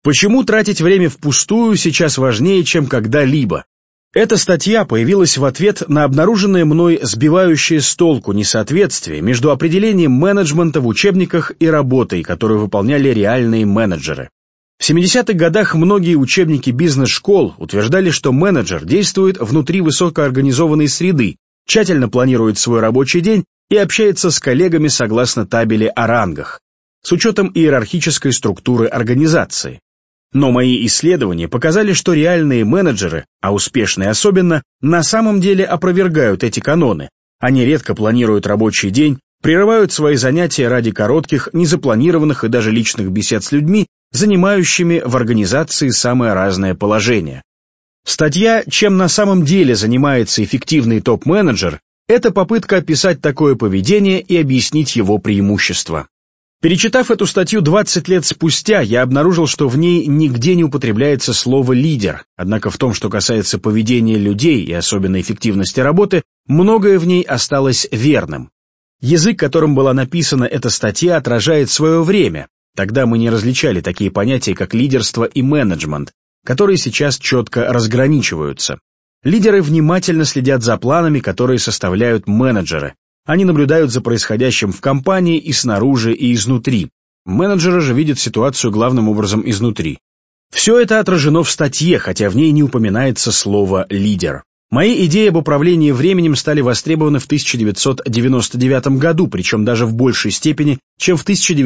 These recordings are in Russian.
Почему тратить время впустую сейчас важнее, чем когда-либо? Эта статья появилась в ответ на обнаруженное мной сбивающее с толку несоответствие между определением менеджмента в учебниках и работой, которую выполняли реальные менеджеры. В 70-х годах многие учебники бизнес-школ утверждали, что менеджер действует внутри высокоорганизованной среды, тщательно планирует свой рабочий день и общается с коллегами согласно табели о рангах, с учетом иерархической структуры организации. Но мои исследования показали, что реальные менеджеры, а успешные особенно, на самом деле опровергают эти каноны. Они редко планируют рабочий день, прерывают свои занятия ради коротких, незапланированных и даже личных бесед с людьми, занимающими в организации самое разное положение. Статья «Чем на самом деле занимается эффективный топ-менеджер» — это попытка описать такое поведение и объяснить его преимущества. Перечитав эту статью 20 лет спустя, я обнаружил, что в ней нигде не употребляется слово «лидер», однако в том, что касается поведения людей и особенно эффективности работы, многое в ней осталось верным. Язык, которым была написана эта статья, отражает свое время. Тогда мы не различали такие понятия, как лидерство и менеджмент, которые сейчас четко разграничиваются. Лидеры внимательно следят за планами, которые составляют менеджеры. Они наблюдают за происходящим в компании и снаружи, и изнутри. Менеджеры же видят ситуацию главным образом изнутри. Все это отражено в статье, хотя в ней не упоминается слово «лидер». Мои идеи об управлении временем стали востребованы в 1999 году, причем даже в большей степени, чем в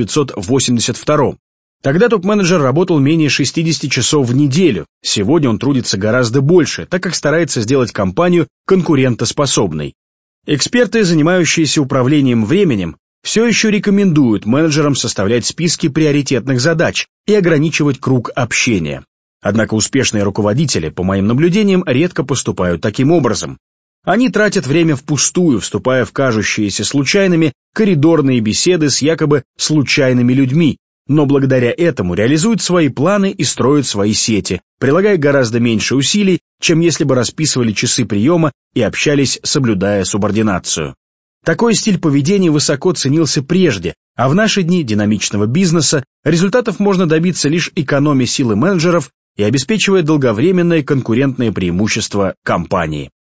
1982. Тогда топ-менеджер работал менее 60 часов в неделю. Сегодня он трудится гораздо больше, так как старается сделать компанию конкурентоспособной. Эксперты, занимающиеся управлением временем, все еще рекомендуют менеджерам составлять списки приоритетных задач и ограничивать круг общения. Однако успешные руководители, по моим наблюдениям, редко поступают таким образом. Они тратят время впустую, вступая в кажущиеся случайными коридорные беседы с якобы случайными людьми, но благодаря этому реализуют свои планы и строят свои сети, прилагая гораздо меньше усилий, чем если бы расписывали часы приема и общались, соблюдая субординацию. Такой стиль поведения высоко ценился прежде, а в наши дни динамичного бизнеса результатов можно добиться лишь экономя силы менеджеров и обеспечивая долговременное конкурентное преимущество компании.